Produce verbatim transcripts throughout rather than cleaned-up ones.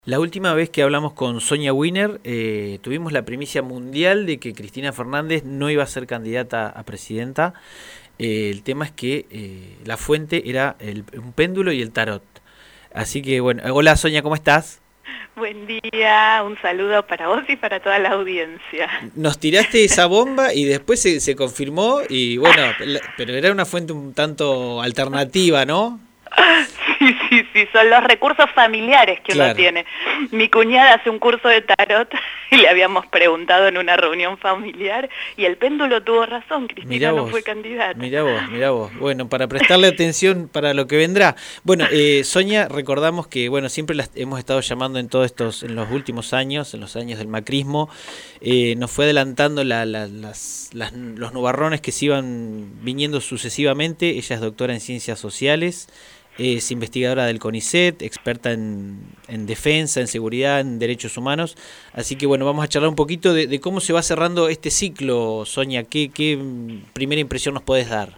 La última vez que hablamos con Sonia Wiener, eh, tuvimos la primicia mundial de que Cristina Fernández no iba a ser candidata a presidenta. Eh, el tema es que eh, la fuente era el, un péndulo y el tarot. Así que bueno, hola Sonia, ¿cómo estás? Buen día, un saludo para vos y para toda la audiencia. Nos tiraste esa bomba y después se, se confirmó y bueno, pero era una fuente un tanto alternativa, ¿no? Sí, sí, sí, son los recursos familiares que Claro. uno tiene. Mi cuñada hace un curso de tarot y le habíamos preguntado en una reunión familiar y el péndulo tuvo razón, Cristina Mirá no vos, fue candidata. Mirá vos, mirá vos. Bueno, para prestarle atención para lo que vendrá. Bueno, eh, Sonia, recordamos que bueno siempre las hemos estado llamando en todos estos, en los últimos años, en los años del macrismo, eh, nos fue adelantando la, la, las, las, los nubarrones que se iban viniendo sucesivamente. Ella es doctora en ciencias sociales. Es investigadora del CONICET, experta en, en defensa, en seguridad, en derechos humanos. Así que bueno, vamos a charlar un poquito de, de cómo se va cerrando este ciclo, Sonia. ¿Qué, qué primera impresión nos podés dar?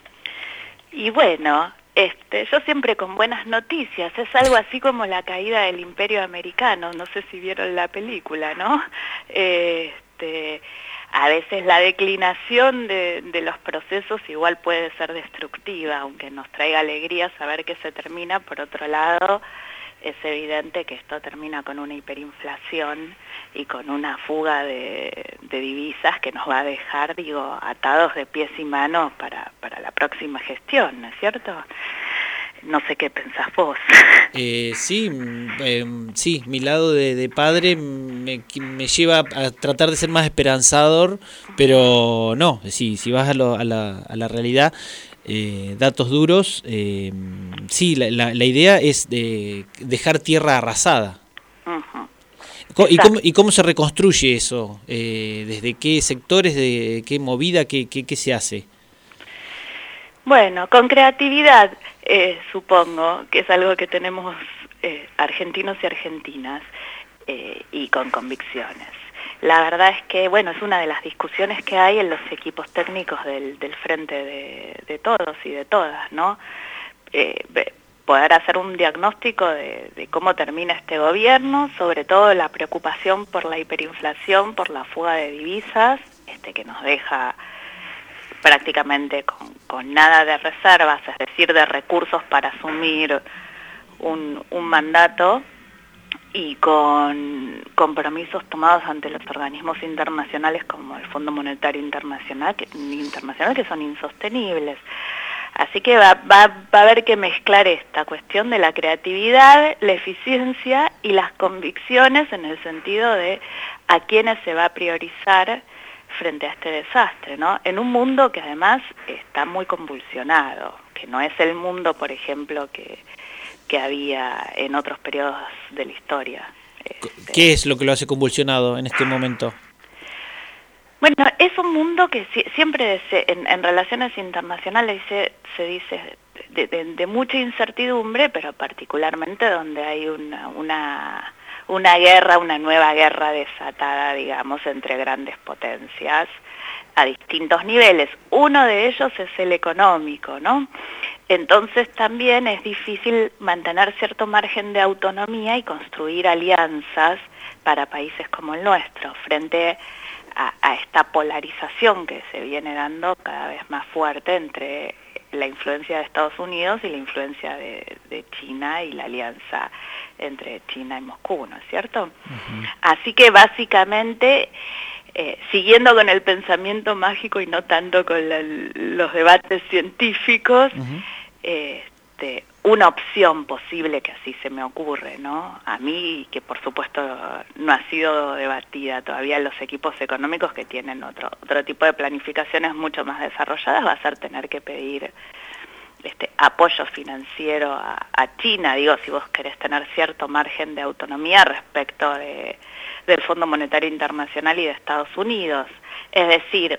Y bueno, este, yo siempre con buenas noticias. Es algo así como la caída del Imperio Americano. No sé si vieron la película, ¿no? Este... A veces la declinación de, de los procesos igual puede ser destructiva, aunque nos traiga alegría saber que se termina. Por otro lado, es evidente que esto termina con una hiperinflación y con una fuga de, de divisas que nos va a dejar, digo, atados de pies y manos para, para la próxima gestión, ¿no es cierto? No sé qué pensás vos. Eh, sí, eh, sí, mi lado de, de padre me, me lleva a tratar de ser más esperanzador, pero no, sí, si vas a, lo, a, la, a la realidad, eh, datos duros, eh, sí, la, la, la idea es de dejar tierra arrasada. Uh-huh. ¿Y cómo, ¿Y cómo se reconstruye eso? Eh, ¿Desde qué sectores, de qué movida, qué, qué, qué se hace? Bueno, con creatividad, eh, supongo, que es algo que tenemos eh, argentinos y argentinas, eh, y con convicciones. La verdad es que, bueno, es una de las discusiones que hay en los equipos técnicos del, del frente de, de todos y de todas, ¿no? Eh, poder hacer un diagnóstico de, de cómo termina este gobierno, sobre todo la preocupación por la hiperinflación, por la fuga de divisas, este que nos deja prácticamente con, con nada de reservas, es decir, de recursos para asumir un, un mandato y con compromisos tomados ante los organismos internacionales como el Fondo Monetario Internacional que, internacional, que son insostenibles. Así que va, va, va a haber que mezclar esta cuestión de la creatividad, la eficiencia y las convicciones en el sentido de a quiénes se va a priorizar frente a este desastre, ¿no? En un mundo que además está muy convulsionado, que no es el mundo, por ejemplo, que, que había en otros periodos de la historia. Este... ¿Qué es lo que lo hace convulsionado en este momento? Bueno, es un mundo que si, siempre se, en, en relaciones internacionales se, se dice de, de, de mucha incertidumbre, pero particularmente donde hay una... una una guerra, una nueva guerra desatada, digamos, entre grandes potencias a distintos niveles. Uno de ellos es el económico, ¿no? Entonces también es difícil mantener cierto margen de autonomía y construir alianzas para países como el nuestro, frente a, a esta polarización que se viene dando cada vez más fuerte entre la influencia de Estados Unidos y la influencia de, de China y la alianza entre China y Moscú, ¿no es cierto? Uh-huh. Así que básicamente, eh, siguiendo con el pensamiento mágico y no tanto con la, los debates científicos, uh-huh. este, una opción posible que así se me ocurre, ¿no? A mí, que por supuesto no ha sido debatida todavía en los equipos económicos que tienen otro, otro tipo de planificaciones mucho más desarrolladas, va a ser tener que pedir este apoyo financiero a, a China, digo, si vos querés tener cierto margen de autonomía respecto de, del Fondo Monetario Internacional y de Estados Unidos. Es decir,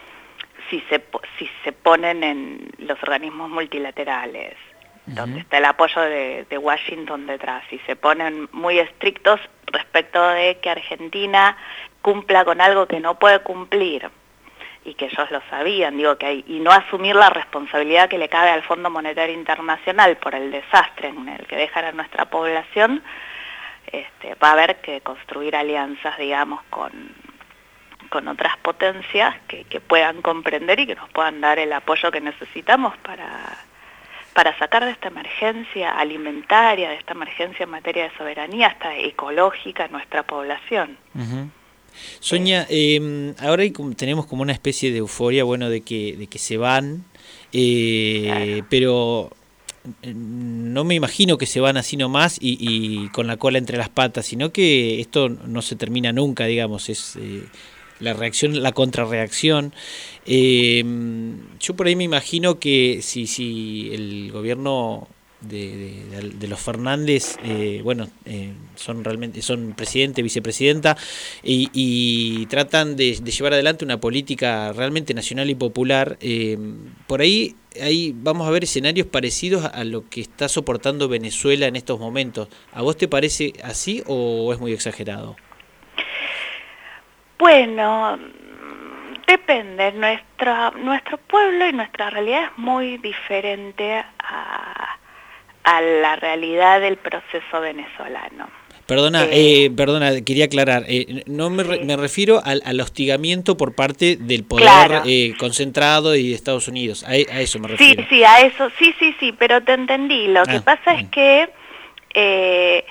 si se, si se ponen en los organismos multilaterales, uh-huh. donde está el apoyo de, de Washington detrás, y se ponen muy estrictos respecto de que Argentina cumpla con algo que no puede cumplir, y que ellos lo sabían, digo que hay, y no asumir la responsabilidad que le cabe al Fondo Monetario Internacional por el desastre en el que dejan a nuestra población, este, va a haber que construir alianzas, digamos, con, con otras potencias que, que puedan comprender y que nos puedan dar el apoyo que necesitamos para, para sacar de esta emergencia alimentaria, de esta emergencia en materia de soberanía, hasta ecológica, nuestra población. Uh-huh. Sonia, eh, ahora hay como, tenemos como una especie de euforia, bueno, de que, de que se van, eh, claro. Pero no me imagino que se van así nomás y, y con la cola entre las patas, sino que esto no se termina nunca, digamos, es eh, la reacción, la contrarreacción. Eh, yo por ahí me imagino que si, si el gobierno de, de, de los Fernández, eh, bueno, eh, son realmente son presidente, vicepresidenta y, y tratan de, de llevar adelante una política realmente nacional y popular, eh, por ahí ahí vamos a ver escenarios parecidos a lo que está soportando Venezuela en estos momentos. ¿A vos te parece así o es muy exagerado? Bueno, depende. Nuestra, nuestro pueblo y nuestra realidad es muy diferente a, a la realidad del proceso venezolano. Perdona, eh, eh, perdona, quería aclarar, eh, no me, re, sí. me refiero al, al hostigamiento por parte del poder claro. eh, concentrado y de Estados Unidos, a, a eso me refiero. Sí, sí, a eso, sí, sí, sí, pero te entendí. Lo ah, que pasa bien. es que eh,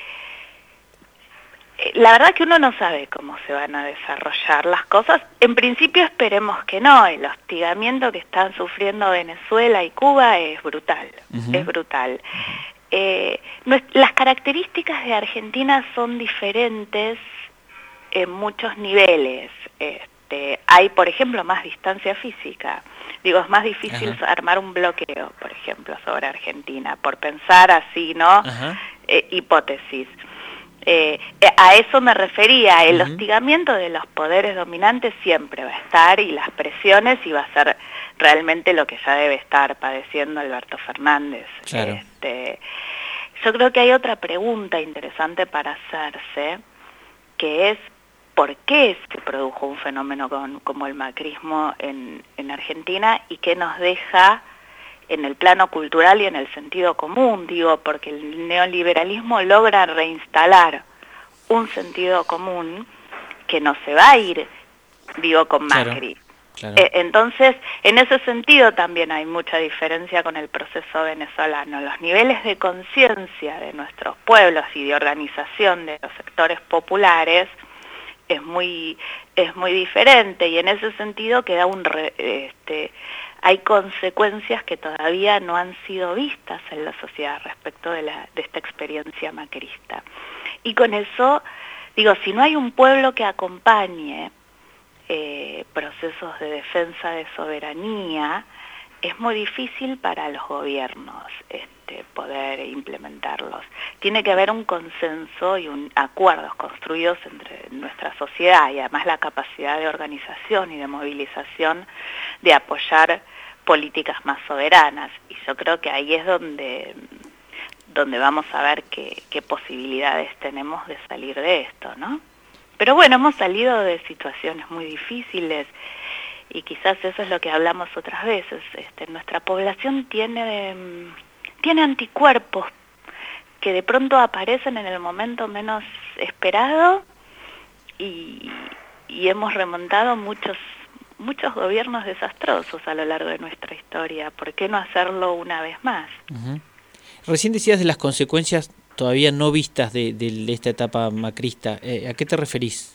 la verdad que uno no sabe cómo se van a desarrollar las cosas. En principio esperemos que no. El hostigamiento que están sufriendo Venezuela y Cuba es brutal, uh-huh. es brutal. Uh-huh. Eh, las características de Argentina son diferentes en muchos niveles. Este, hay, por ejemplo, más distancia física. Digo, es más difícil Ajá. armar un bloqueo, por ejemplo, sobre Argentina, por pensar así, ¿no? Eh, hipótesis. Eh, a eso me refería. El uh-huh. hostigamiento de los poderes dominantes siempre va a estar, y las presiones, y va a ser realmente lo que ya debe estar padeciendo Alberto Fernández. Claro. Este, yo creo que hay otra pregunta interesante para hacerse, que es ¿por qué se produjo un fenómeno con, como el macrismo en, en Argentina, y qué nos deja en el plano cultural y en el sentido común? Digo, porque el neoliberalismo logra reinstalar un sentido común que no se va a ir, digo, con Macri. Claro. Claro. Eh, entonces, en ese sentido también hay mucha diferencia con el proceso venezolano. Los niveles de conciencia de nuestros pueblos y de organización de los sectores populares es muy, es muy diferente, y en ese sentido queda un re, este, hay consecuencias que todavía no han sido vistas en la sociedad respecto de, la, de esta experiencia macrista. Y con eso, digo, si no hay un pueblo que acompañe eh, procesos de defensa de soberanía, es muy difícil para los gobiernos este, poder implementarlos. Tiene que haber un consenso y un acuerdos construidos entre nuestra sociedad, y además la capacidad de organización y de movilización de apoyar políticas más soberanas. Y yo creo que ahí es donde, donde vamos a ver qué, qué posibilidades tenemos de salir de esto, ¿no? Pero bueno, hemos salido de situaciones muy difíciles, y quizás eso es lo que hablamos otras veces. Este, nuestra población tiene, tiene anticuerpos que de pronto aparecen en el momento menos esperado, y, y hemos remontado muchos, muchos gobiernos desastrosos a lo largo de nuestra historia. ¿Por qué no hacerlo una vez más? Uh-huh. Recién decías de las consecuencias todavía no vistas de, de esta etapa macrista. Eh, ¿A qué te referís?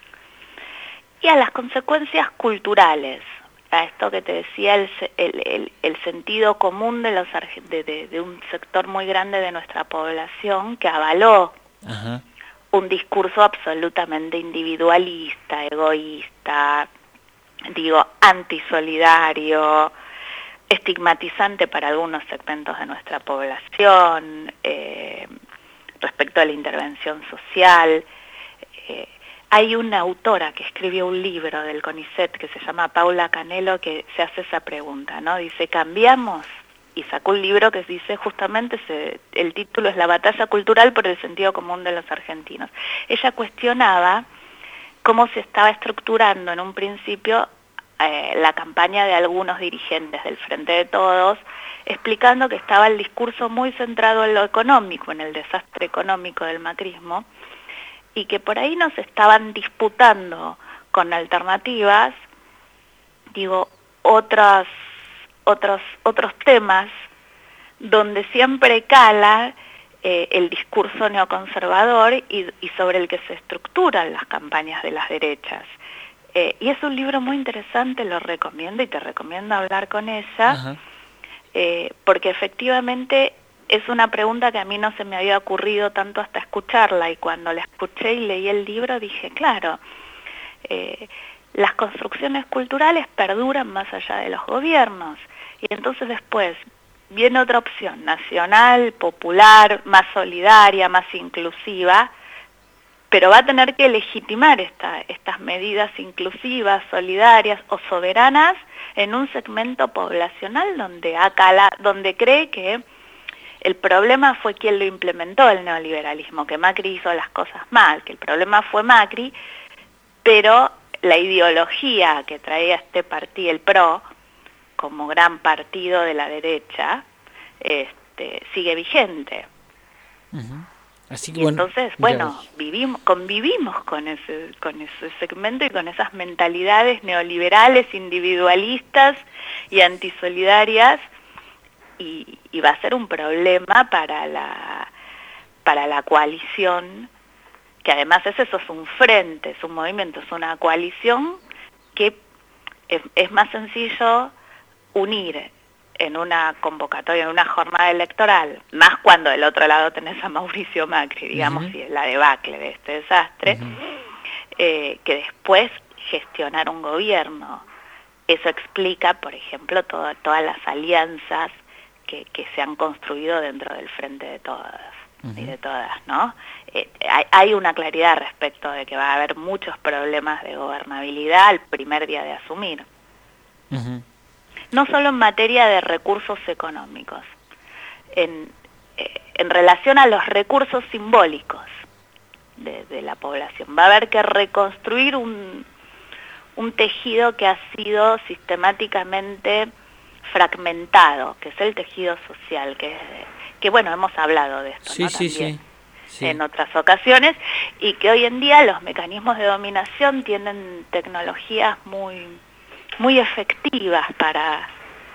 Y a las consecuencias culturales, a esto que te decía, el, el, el, el sentido común de, los, de, de, de un sector muy grande de nuestra población que avaló Ajá. un discurso absolutamente individualista, egoísta, digo, antisolidario, estigmatizante para algunos segmentos de nuestra población, eh, respecto a la intervención social. Eh, Hay una autora que escribió un libro del CONICET que se llama Paula Canelo, que se hace esa pregunta, ¿no? Dice, ¿cambiamos? Y sacó un libro que dice justamente, se, el título es La batalla cultural por el sentido común de los argentinos. Ella cuestionaba cómo se estaba estructurando en un principio eh, la campaña de algunos dirigentes del Frente de Todos, explicando que estaba el discurso muy centrado en lo económico, en el desastre económico del macrismo, y que por ahí nos estaban disputando con alternativas, digo, otras, otros, otros temas donde siempre cala eh, el discurso neoconservador y, y sobre el que se estructuran las campañas de las derechas. Eh, y es un libro muy interesante, lo recomiendo y te recomiendo hablar con ella, eh, porque efectivamente es una pregunta que a mí no se me había ocurrido tanto hasta escucharla, y cuando la escuché y leí el libro dije, claro, eh, las construcciones culturales perduran más allá de los gobiernos, y entonces después viene otra opción, nacional, popular, más solidaria, más inclusiva, pero va a tener que legitimar esta, estas medidas inclusivas, solidarias o soberanas en un segmento poblacional donde, ha cala, donde cree que el problema fue quien lo implementó, el neoliberalismo, que Macri hizo las cosas mal, que el problema fue Macri, pero la ideología que traía este partido, el P R O, como gran partido de la derecha, este, sigue vigente. Uh-huh. Así que, y bueno, entonces, bueno, vivimos, convivimos con ese, con ese segmento y con esas mentalidades neoliberales, individualistas y antisolidarias, y, y va a ser un problema para la, para la coalición, que además es eso, es un frente, es un movimiento, es una coalición que es, es más sencillo unir en una convocatoria, en una jornada electoral, más cuando del otro lado tenés a Mauricio Macri, digamos, uh-huh. y la debacle de este desastre, uh-huh. eh, que después gestionar un gobierno. Eso explica, por ejemplo, todo, todas las alianzas que, que se han construido dentro del Frente de Todas, uh-huh. y de todas, ¿no? Eh, hay, hay una claridad respecto de que va a haber muchos problemas de gobernabilidad al primer día de asumir. Uh-huh. No solo en materia de recursos económicos, en, eh, en relación a los recursos simbólicos de, de la población. Va a haber que reconstruir un, un tejido que ha sido sistemáticamente fragmentado, que es el tejido social, que, que bueno, hemos hablado de esto, sí, ¿no? Sí, También, sí, sí. en otras ocasiones, y que hoy en día los mecanismos de dominación tienen tecnologías muy... muy efectivas para,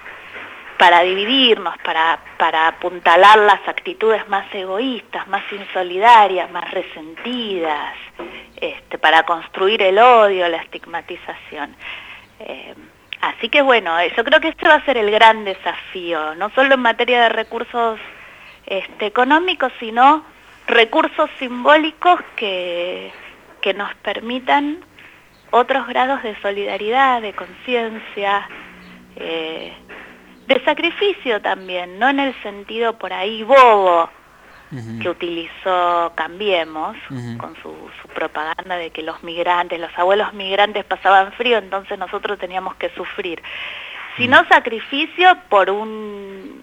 para dividirnos, para, para apuntalar las actitudes más egoístas, más insolidarias, más resentidas, este, para construir el odio, la estigmatización. Eh, así que bueno, yo creo que este va a ser el gran desafío, no solo en materia de recursos este, económicos, sino recursos simbólicos que, que nos permitan otros grados de solidaridad, de conciencia, eh, de sacrificio también, no en el sentido por ahí bobo uh-huh. que utilizó Cambiemos, uh-huh. con su, su propaganda de que los migrantes, los abuelos migrantes pasaban frío, entonces nosotros teníamos que sufrir, sino uh-huh. sacrificio por un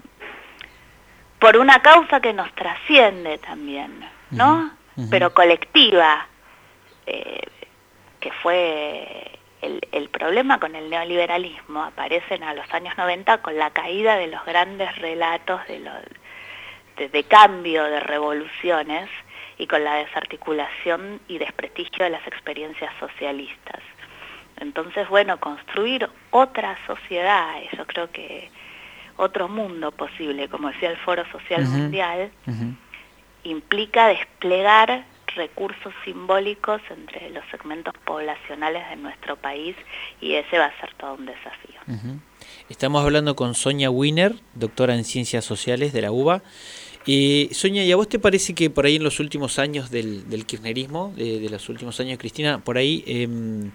por una causa que nos trasciende también, ¿no? Uh-huh. Pero colectiva, eh, que fue el, el problema con el neoliberalismo. Aparecen a los años noventa con la caída de los grandes relatos de, lo, de, de cambio, de revoluciones, y con la desarticulación y desprestigio de las experiencias socialistas. Entonces, bueno, construir otra sociedad, yo creo que otro mundo posible, como decía el Foro Social uh-huh. Mundial, uh-huh. implica desplegar recursos simbólicos entre los segmentos poblacionales de nuestro país, y ese va a ser todo un desafío. Uh-huh. Estamos hablando con Sonia Wiener, doctora en Ciencias Sociales de la U B A. Eh, Sonia, ¿y a vos te parece que por ahí en los últimos años del, del kirchnerismo, de, de los últimos años de Cristina, por ahí eh,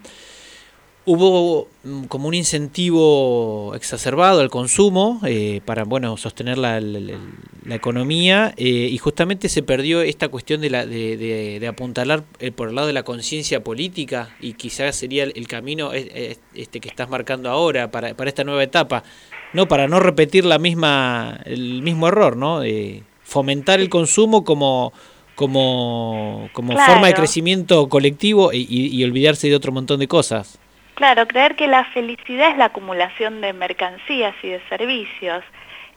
hubo como un incentivo exacerbado al consumo eh, para bueno sostener la, la, la economía eh, y justamente se perdió esta cuestión de, la, de, de, de apuntalar eh, por el lado de la conciencia política, y quizás sería el, el camino eh, este que estás marcando ahora para, para esta nueva etapa, no para no repetir la misma el mismo error, ¿no? Eh, fomentar el consumo como como como claro. forma de crecimiento colectivo y, y, y olvidarse de otro montón de cosas. Claro, creer que la felicidad es la acumulación de mercancías y de servicios,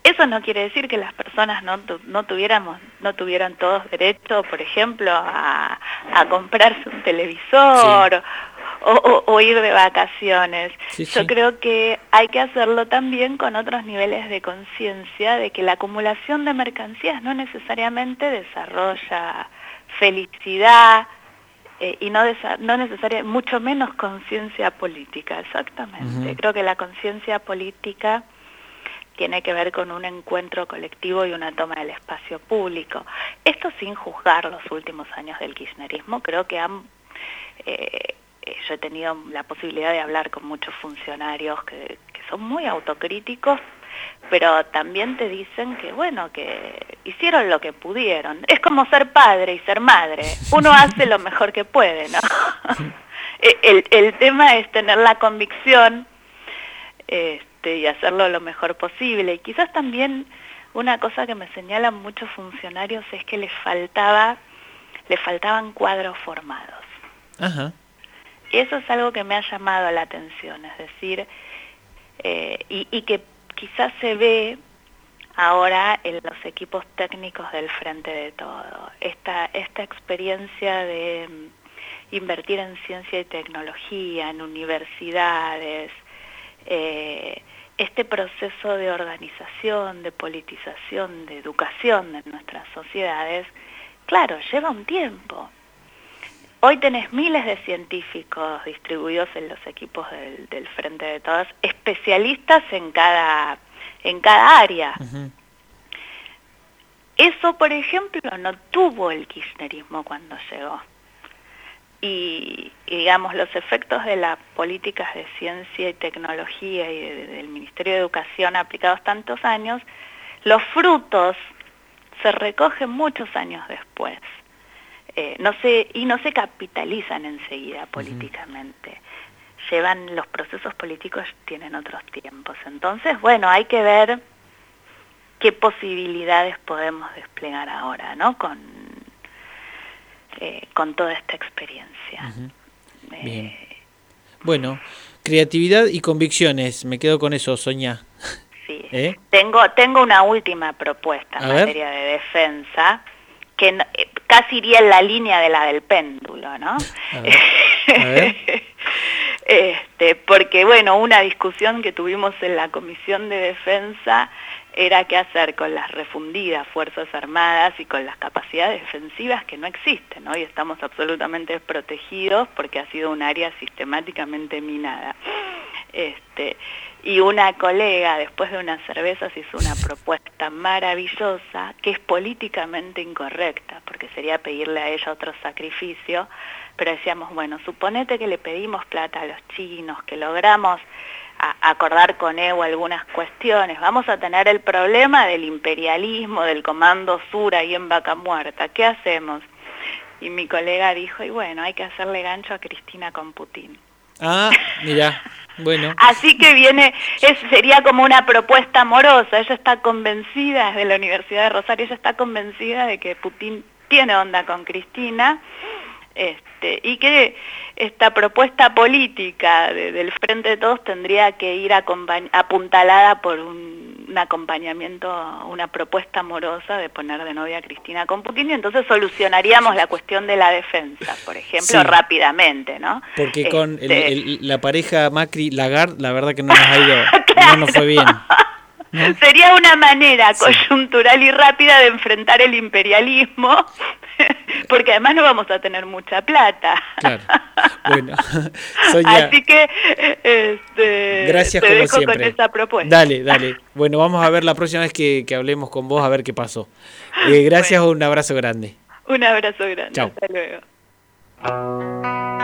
Eso no quiere decir que las personas no, tu, no, tuviéramos, no tuvieran todos derecho, por ejemplo, a, a comprarse un televisor, sí. o, o, o ir de vacaciones. Sí, Yo sí. creo que hay que hacerlo también con otros niveles de conciencia de que la acumulación de mercancías no necesariamente desarrolla felicidad, eh, y no, no necesariamente, mucho menos conciencia política, exactamente. Uh-huh. Creo que la conciencia política tiene que ver con un encuentro colectivo y una toma del espacio público. Esto sin juzgar los últimos años del kirchnerismo, creo que han, eh, yo he tenido la posibilidad de hablar con muchos funcionarios que, que son muy autocríticos, pero también te dicen que, bueno, que hicieron lo que pudieron. Es como ser padre y ser madre. Uno hace lo mejor que puede, ¿no? el, el tema es tener la convicción este, y hacerlo lo mejor posible. Y quizás también una cosa que me señalan muchos funcionarios es que les faltaba, les faltaban cuadros formados. Ajá. Y eso es algo que me ha llamado la atención, es decir, eh, y, y que quizás se ve ahora en los equipos técnicos del Frente de Todo. Esta, esta experiencia de um, invertir en ciencia y tecnología, en universidades, eh, este proceso de organización, de politización, de educación de nuestras sociedades, claro, lleva un tiempo. Hoy tenés miles de científicos distribuidos en los equipos del, del Frente de Todos, especialistas en cada, en cada área. Uh-huh. Eso, por ejemplo, no tuvo el kirchnerismo cuando llegó. Y, y digamos, los efectos de las políticas de ciencia y tecnología y de, de, del Ministerio de Educación aplicados tantos años, los frutos se recogen muchos años después. Eh, no se, y no se capitalizan enseguida políticamente. Uh-huh. Llevan, los procesos políticos tienen otros tiempos. Entonces, bueno, hay que ver qué posibilidades podemos desplegar ahora, ¿no? Con, eh, con toda esta experiencia. Uh-huh. eh, Bien. Bueno, creatividad y convicciones, me quedo con eso, Sonia. Sí. ¿Eh? Tengo, tengo una última propuesta en materia de defensa, que no, eh, casi iría en la línea de la del péndulo, ¿no? A ver. A ver. este, porque, bueno, una discusión que tuvimos en la Comisión de Defensa era qué hacer con las refundidas Fuerzas Armadas y con las capacidades defensivas que no existen, ¿no? Y estamos absolutamente desprotegidos porque ha sido un área sistemáticamente minada. Este, y una colega, después de unas cervezas, hizo una propuesta maravillosa que es políticamente incorrecta, porque sería pedirle a ella otro sacrificio, pero decíamos, bueno, suponete que le pedimos plata a los chinos, que logramos a, acordar con Evo algunas cuestiones, vamos a tener el problema del imperialismo, del Comando Sur ahí en Vaca Muerta, ¿qué hacemos? Y mi colega dijo, y bueno, hay que hacerle gancho a Cristina con Putin. Ah, mira, bueno. Así que viene, es, sería como una propuesta amorosa. Ella está convencida, desde la Universidad de Rosario, ella está convencida de que Putin tiene onda con Cristina, este, y que esta propuesta política de, del Frente de Todos tendría que ir apuntalada por un, un acompañamiento, una propuesta amorosa de poner de novia a Cristina con Putin, y entonces solucionaríamos la cuestión de la defensa, por ejemplo, sí, rápidamente, ¿no? Porque este... con el, el, la pareja Macri-Lagarde, la verdad que no nos ha ido, claro, no nos fue bien. ¿No? Sería una manera sí. coyuntural y rápida de enfrentar el imperialismo, porque además no vamos a tener mucha plata. Claro. Bueno, Sonia, así que este, gracias te como dejo siempre. Con esa propuesta. Dale, dale. Bueno, vamos a ver la próxima vez que, que hablemos con vos a ver qué pasó. Eh, gracias, bueno. Un abrazo grande. Un abrazo grande. Chau. Hasta luego.